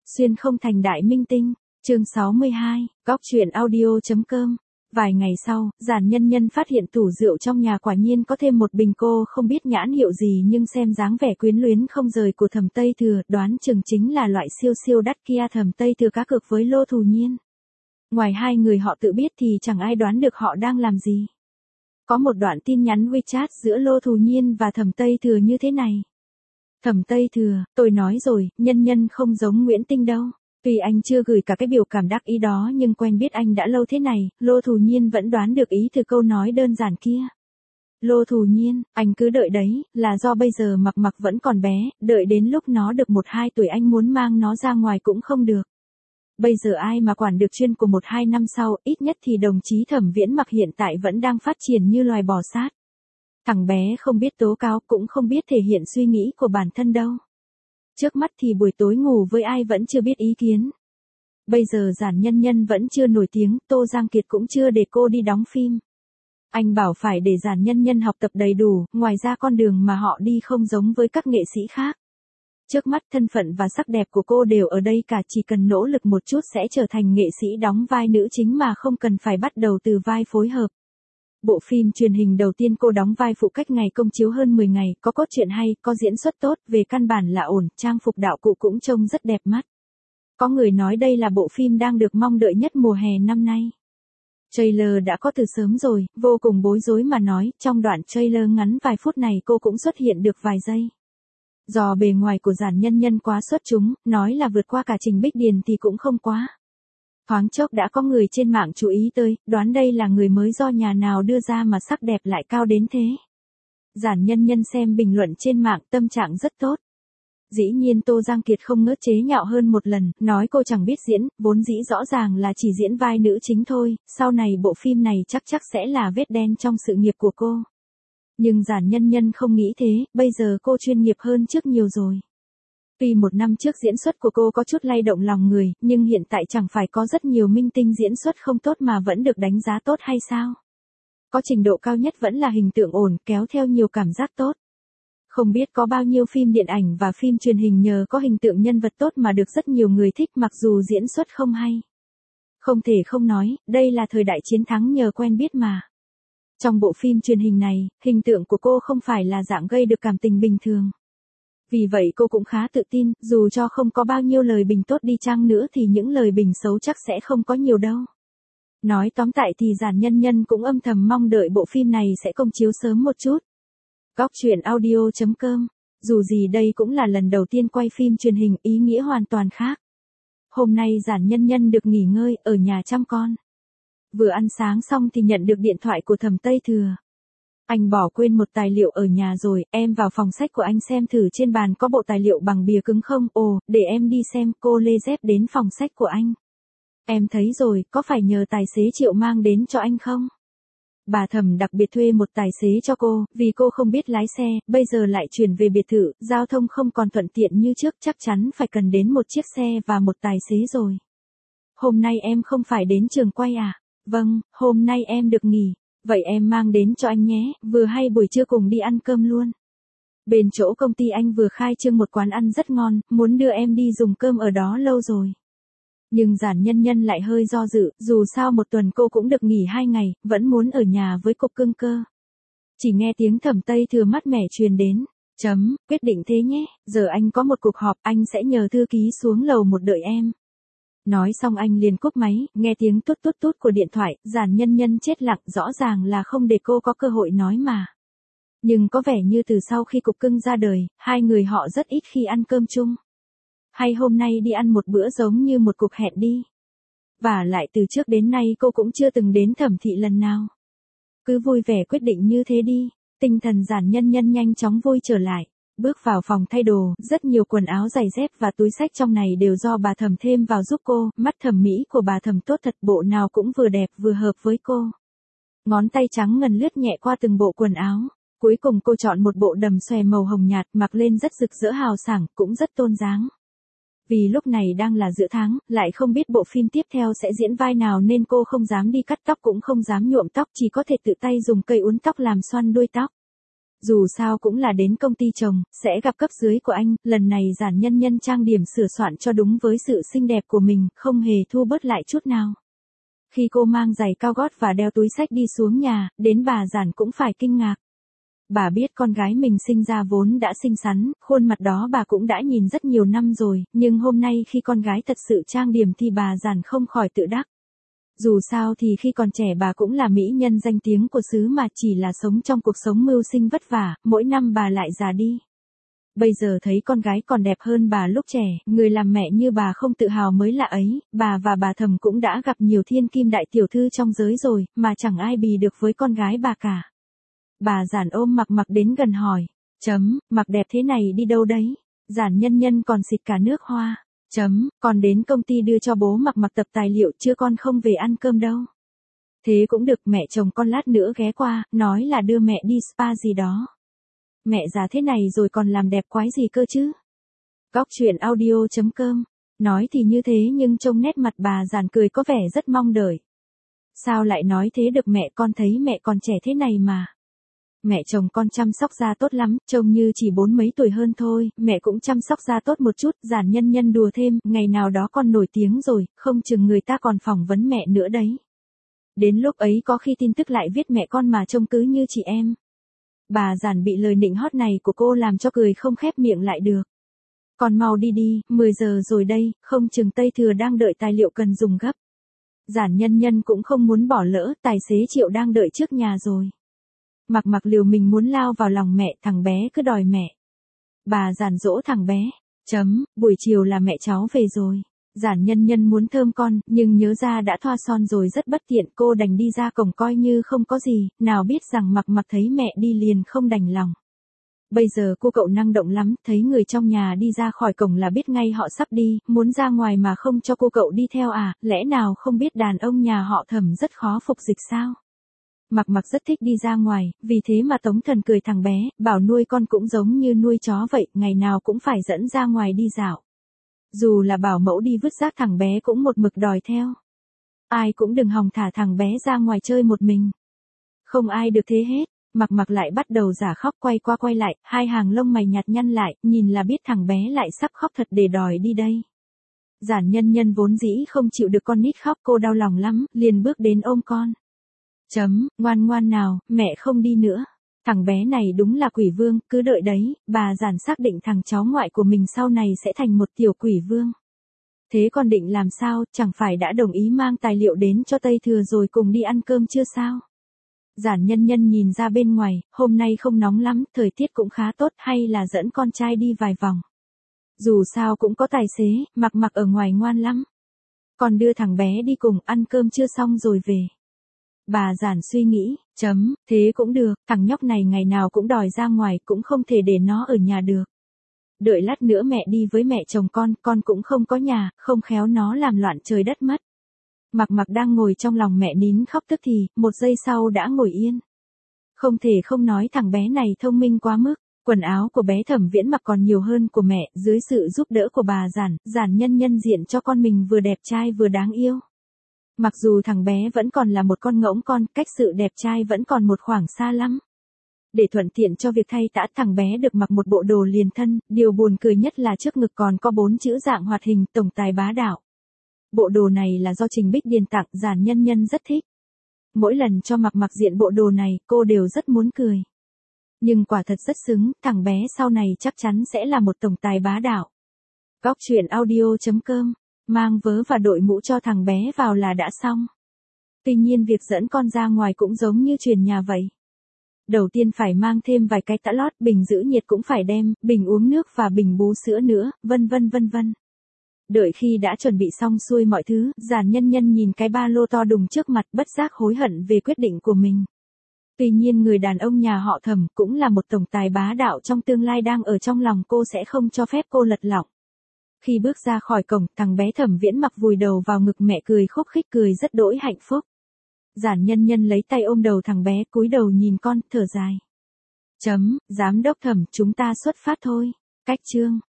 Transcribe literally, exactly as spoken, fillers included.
Xuyên không thành đại minh tinh, chương sáu mươi hai, góc truyện audio.com. Vài ngày sau, Giản Nhân Nhân phát hiện tủ rượu trong nhà quả nhiên có thêm một bình cô không biết nhãn hiệu gì nhưng xem dáng vẻ quyến luyến không rời của Thẩm Tây Thừa, đoán chừng chính là loại siêu siêu đắt kia. Thẩm Tây Thừa cá cược với Lô Thù Nhiên. Ngoài hai người họ tự biết thì chẳng ai đoán được họ đang làm gì. Có một đoạn tin nhắn WeChat giữa Lô Thù Nhiên và Thẩm Tây Thừa như thế này. Thẩm Tây Thừa, tôi nói rồi, Nhân Nhân không giống Nguyễn Tinh đâu. Tuy anh chưa gửi cả cái biểu cảm đắc ý đó nhưng quen biết anh đã lâu thế này, Lô Thù Nhiên vẫn đoán được ý từ câu nói đơn giản kia. Lô Thù Nhiên, anh cứ đợi đấy, là do bây giờ Mặc Mặc vẫn còn bé, đợi đến lúc nó được một hai tuổi anh muốn mang nó ra ngoài cũng không được. Bây giờ ai mà quản được chuyên của một hai năm sau, ít nhất thì đồng chí Thẩm Viễn Mặc hiện tại vẫn đang phát triển như loài bò sát. Thằng bé không biết tố cáo cũng không biết thể hiện suy nghĩ của bản thân đâu. Trước mắt thì buổi tối ngủ với ai vẫn chưa biết ý kiến. Bây giờ Giản Nhân Nhân vẫn chưa nổi tiếng, Tô Giang Kiệt cũng chưa để cô đi đóng phim. Anh bảo phải để Giản Nhân Nhân học tập đầy đủ, ngoài ra con đường mà họ đi không giống với các nghệ sĩ khác. Trước mắt thân phận và sắc đẹp của cô đều ở đây cả, chỉ cần nỗ lực một chút sẽ trở thành nghệ sĩ đóng vai nữ chính mà không cần phải bắt đầu từ vai phối hợp. Bộ phim truyền hình đầu tiên cô đóng vai phụ cách ngày công chiếu hơn mười ngày, có cốt truyện hay, có diễn xuất tốt, về căn bản là ổn, trang phục đạo cụ cũng trông rất đẹp mắt. Có người nói đây là bộ phim đang được mong đợi nhất mùa hè năm nay. Trailer đã có từ sớm rồi, vô cùng bối rối mà nói, trong đoạn trailer ngắn vài phút này cô cũng xuất hiện được vài giây. Do bề ngoài của Giản Nhân Nhân quá xuất chúng, nói là vượt qua cả Trình Bích Điền thì cũng không quá. Thoáng chốc đã có người trên mạng chú ý tới, đoán đây là người mới do nhà nào đưa ra mà sắc đẹp lại cao đến thế. Giản Nhân Nhân xem bình luận trên mạng, tâm trạng rất tốt. Dĩ nhiên Tô Giang Kiệt không ngớt chế nhạo hơn một lần, nói cô chẳng biết diễn, vốn dĩ rõ ràng là chỉ diễn vai nữ chính thôi, sau này bộ phim này chắc chắc sẽ là vết đen trong sự nghiệp của cô. Nhưng Giản Nhân Nhân không nghĩ thế, bây giờ cô chuyên nghiệp hơn trước nhiều rồi. Tuy một năm trước diễn xuất của cô có chút lay động lòng người, nhưng hiện tại chẳng phải có rất nhiều minh tinh diễn xuất không tốt mà vẫn được đánh giá tốt hay sao? Có trình độ cao nhất vẫn là hình tượng ổn, kéo theo nhiều cảm giác tốt. Không biết có bao nhiêu phim điện ảnh và phim truyền hình nhờ có hình tượng nhân vật tốt mà được rất nhiều người thích mặc dù diễn xuất không hay. Không thể không nói, đây là thời đại chiến thắng nhờ quen biết mà. Trong bộ phim truyền hình này, hình tượng của cô không phải là dạng gây được cảm tình bình thường. Vì vậy cô cũng khá tự tin, dù cho không có bao nhiêu lời bình tốt đi chăng nữa thì những lời bình xấu chắc sẽ không có nhiều đâu. Nói tóm lại thì Giản Nhân Nhân cũng âm thầm mong đợi bộ phim này sẽ công chiếu sớm một chút. Góc truyện audio.com. Dù gì đây cũng là lần đầu tiên quay phim truyền hình, ý nghĩa hoàn toàn khác. Hôm nay Giản Nhân Nhân được nghỉ ngơi, ở nhà chăm con. Vừa ăn sáng xong thì nhận được điện thoại của Thẩm Tây Thừa. Anh bỏ quên một tài liệu ở nhà rồi, em vào phòng sách của anh xem thử trên bàn có bộ tài liệu bằng bìa cứng không, ồ, để em đi xem. Cô lê dép đến phòng sách của anh. Em thấy rồi, có phải nhờ tài xế Triệu mang đến cho anh không? Bà Thẩm đặc biệt thuê một tài xế cho cô, vì cô không biết lái xe, bây giờ lại chuyển về biệt thự, giao thông không còn thuận tiện như trước, chắc chắn phải cần đến một chiếc xe và một tài xế rồi. Hôm nay em không phải đến trường quay à? Vâng, hôm nay em được nghỉ. Vậy em mang đến cho anh nhé, vừa hay buổi trưa cùng đi ăn cơm luôn. Bên chỗ công ty anh vừa khai trương một quán ăn rất ngon, muốn đưa em đi dùng cơm ở đó lâu rồi. Nhưng Giản Nhân Nhân lại hơi do dự, dù sao một tuần cô cũng được nghỉ hai ngày, vẫn muốn ở nhà với cục cưng cơ. Chỉ nghe tiếng Thẩm Tây Thừa mát mẻ truyền đến. Chấm, quyết định thế nhé, giờ anh có một cuộc họp, anh sẽ nhờ thư ký xuống lầu một đợi em. Nói xong anh liền cúp máy, nghe tiếng tút tút tút của điện thoại, Giản Nhân Nhân chết lặng, rõ ràng là không để cô có cơ hội nói mà. Nhưng có vẻ như từ sau khi cục cưng ra đời, hai người họ rất ít khi ăn cơm chung. Hay hôm nay đi ăn một bữa giống như một cuộc hẹn đi. Và lại từ trước đến nay cô cũng chưa từng đến Thẩm thị lần nào. Cứ vui vẻ quyết định như thế đi, tinh thần Giản Nhân Nhân nhanh chóng vui trở lại. Bước vào phòng thay đồ, rất nhiều quần áo giày dép và túi xách trong này đều do bà Thẩm thêm vào giúp cô, mắt thẩm mỹ của bà Thẩm tốt thật, bộ nào cũng vừa đẹp vừa hợp với cô. Ngón tay trắng ngần lướt nhẹ qua từng bộ quần áo, cuối cùng cô chọn một bộ đầm xòe màu hồng nhạt, mặc lên rất rực rỡ hào sảng, cũng rất tôn dáng. Vì lúc này đang là giữa tháng, lại không biết bộ phim tiếp theo sẽ diễn vai nào nên cô không dám đi cắt tóc cũng không dám nhuộm tóc, chỉ có thể tự tay dùng cây uốn tóc làm xoăn đuôi tóc. Dù sao cũng là đến công ty chồng, sẽ gặp cấp dưới của anh, lần này Giản Nhân Nhân trang điểm sửa soạn cho đúng với sự xinh đẹp của mình, không hề thu bớt lại chút nào. Khi cô mang giày cao gót và đeo túi xách đi xuống nhà, đến bà Giản cũng phải kinh ngạc. Bà biết con gái mình sinh ra vốn đã xinh xắn, khuôn mặt đó bà cũng đã nhìn rất nhiều năm rồi, nhưng hôm nay khi con gái thật sự trang điểm thì bà Giản không khỏi tự đắc. Dù sao thì khi còn trẻ bà cũng là mỹ nhân danh tiếng của xứ mà, chỉ là sống trong cuộc sống mưu sinh vất vả, mỗi năm bà lại già đi. Bây giờ thấy con gái còn đẹp hơn bà lúc trẻ, người làm mẹ như bà không tự hào mới lạ ấy, bà và bà Thầm cũng đã gặp nhiều thiên kim đại tiểu thư trong giới rồi, mà chẳng ai bì được với con gái bà cả. Bà Giản ôm Mặc Mặc đến gần hỏi, chấm, Mặc đẹp thế này đi đâu đấy? Giản Nhân Nhân còn xịt cả nước hoa. Chấm, con đến công ty đưa cho bố Mặc Mặc tập tài liệu, chưa con không về ăn cơm đâu. Thế cũng được, mẹ chồng con lát nữa ghé qua, nói là đưa mẹ đi spa gì đó. Mẹ già thế này rồi còn làm đẹp quái gì cơ chứ? Góc truyện audio chấm com. Nói thì như thế nhưng trông nét mặt bà Giản cười có vẻ rất mong đợi. Sao lại nói thế được, mẹ con thấy mẹ còn trẻ thế này mà. Mẹ chồng con chăm sóc da tốt lắm, trông như chỉ bốn mấy tuổi hơn thôi, mẹ cũng chăm sóc da tốt một chút. Giản Nhân Nhân đùa thêm, ngày nào đó con nổi tiếng rồi, không chừng người ta còn phỏng vấn mẹ nữa đấy. Đến lúc ấy có khi tin tức lại viết mẹ con mà trông cứ như chị em. Bà Giản bị lời nịnh hót này của cô làm cho cười không khép miệng lại được. Con mau đi đi, mười giờ rồi đây, không chừng Tây Thừa đang đợi tài liệu cần dùng gấp. Giản Nhân Nhân cũng không muốn bỏ lỡ, tài xế Triệu đang đợi trước nhà rồi. Mặc Mặc liều mình muốn lao vào lòng mẹ, thằng bé cứ đòi mẹ. Bà Giản dỗ thằng bé, chấm, buổi chiều là mẹ cháu về rồi. Giản Nhân Nhân muốn thơm con, nhưng nhớ ra đã thoa son rồi rất bất tiện, cô đành đi ra cổng coi như không có gì, nào biết rằng Mặc Mặc thấy mẹ đi liền không đành lòng. Bây giờ cô cậu năng động lắm, thấy người trong nhà đi ra khỏi cổng là biết ngay họ sắp đi, muốn ra ngoài mà không cho cô cậu đi theo à, lẽ nào không biết đàn ông nhà họ Thẩm rất khó phục dịch sao? Mặc Mặc rất thích đi ra ngoài, vì thế mà Tống Thần cười thằng bé, bảo nuôi con cũng giống như nuôi chó vậy, ngày nào cũng phải dẫn ra ngoài đi dạo. Dù là bảo mẫu đi vứt rác thằng bé cũng một mực đòi theo. Ai cũng đừng hòng thả thằng bé ra ngoài chơi một mình. Không ai được thế hết. Mặc Mặc lại bắt đầu giả khóc, quay qua quay lại, hai hàng lông mày nhạt nhăn lại, nhìn là biết thằng bé lại sắp khóc thật để đòi đi đây. Giản Nhân Nhân vốn dĩ không chịu được con nít khóc, cô đau lòng lắm, liền bước đến ôm con. Chấm, ngoan ngoan nào, mẹ không đi nữa. Thằng bé này đúng là quỷ vương, cứ đợi đấy, bà Giản xác định thằng cháu ngoại của mình sau này sẽ thành một tiểu quỷ vương. Thế con định làm sao, chẳng phải đã đồng ý mang tài liệu đến cho Tây Thừa rồi cùng đi ăn cơm chưa sao? Giản Nhân Nhân nhìn ra bên ngoài, hôm nay không nóng lắm, thời tiết cũng khá tốt, hay là dẫn con trai đi vài vòng. Dù sao cũng có tài xế, Mặc Mặc ở ngoài ngoan lắm. Còn đưa thằng bé đi cùng, ăn cơm chưa xong rồi về. Bà Giản suy nghĩ, chấm, thế cũng được, thằng nhóc này ngày nào cũng đòi ra ngoài, cũng không thể để nó ở nhà được. Đợi lát nữa mẹ đi với mẹ chồng con, con cũng không có nhà, không khéo nó làm loạn trời đất mất. Mặc Mặc đang ngồi trong lòng mẹ nín khóc tức thì, một giây sau đã ngồi yên. Không thể không nói thằng bé này thông minh quá mức, quần áo của bé Thẩm Viễn mặc còn nhiều hơn của mẹ, dưới sự giúp đỡ của bà Giản, Giản Nhân Nhân diện cho con mình vừa đẹp trai vừa đáng yêu. Mặc dù thằng bé vẫn còn là một con ngỗng con, cách sự đẹp trai vẫn còn một khoảng xa lắm. Để thuận tiện cho việc thay tã, thằng bé được mặc một bộ đồ liền thân, điều buồn cười nhất là trước ngực còn có bốn chữ dạng hoạt hình, tổng tài bá đạo. Bộ đồ này là do Trình Bích Điền tặng, Giản Nhân Nhân rất thích. Mỗi lần cho Mặc Mặc diện bộ đồ này, cô đều rất muốn cười. Nhưng quả thật rất xứng, thằng bé sau này chắc chắn sẽ là một tổng tài bá đạo. Góc truyện audio chấm com, mang vớ và đội mũ cho thằng bé vào là đã xong. Tuy nhiên việc dẫn con ra ngoài cũng giống như chuyển nhà vậy. Đầu tiên phải mang thêm vài cái tã lót, bình giữ nhiệt cũng phải đem, bình uống nước và bình bú sữa nữa, vân vân vân vân. Đợi khi đã chuẩn bị xong xuôi mọi thứ, Giản Nhân Nhân nhìn cái ba lô to đùng trước mặt, bất giác hối hận về quyết định của mình. Tuy nhiên người đàn ông nhà họ Thẩm cũng là một tổng tài bá đạo trong tương lai đang ở trong lòng cô, sẽ không cho phép cô lật lọng. Khi bước ra khỏi cổng, thằng bé Thẩm Viễn mặc vùi đầu vào ngực mẹ cười khúc khích, cười rất đỗi hạnh phúc. Giản Nhân Nhân lấy tay ôm đầu thằng bé, cúi đầu nhìn con, thở dài. Chấm, giám đốc Thẩm, chúng ta xuất phát thôi. Cách chương.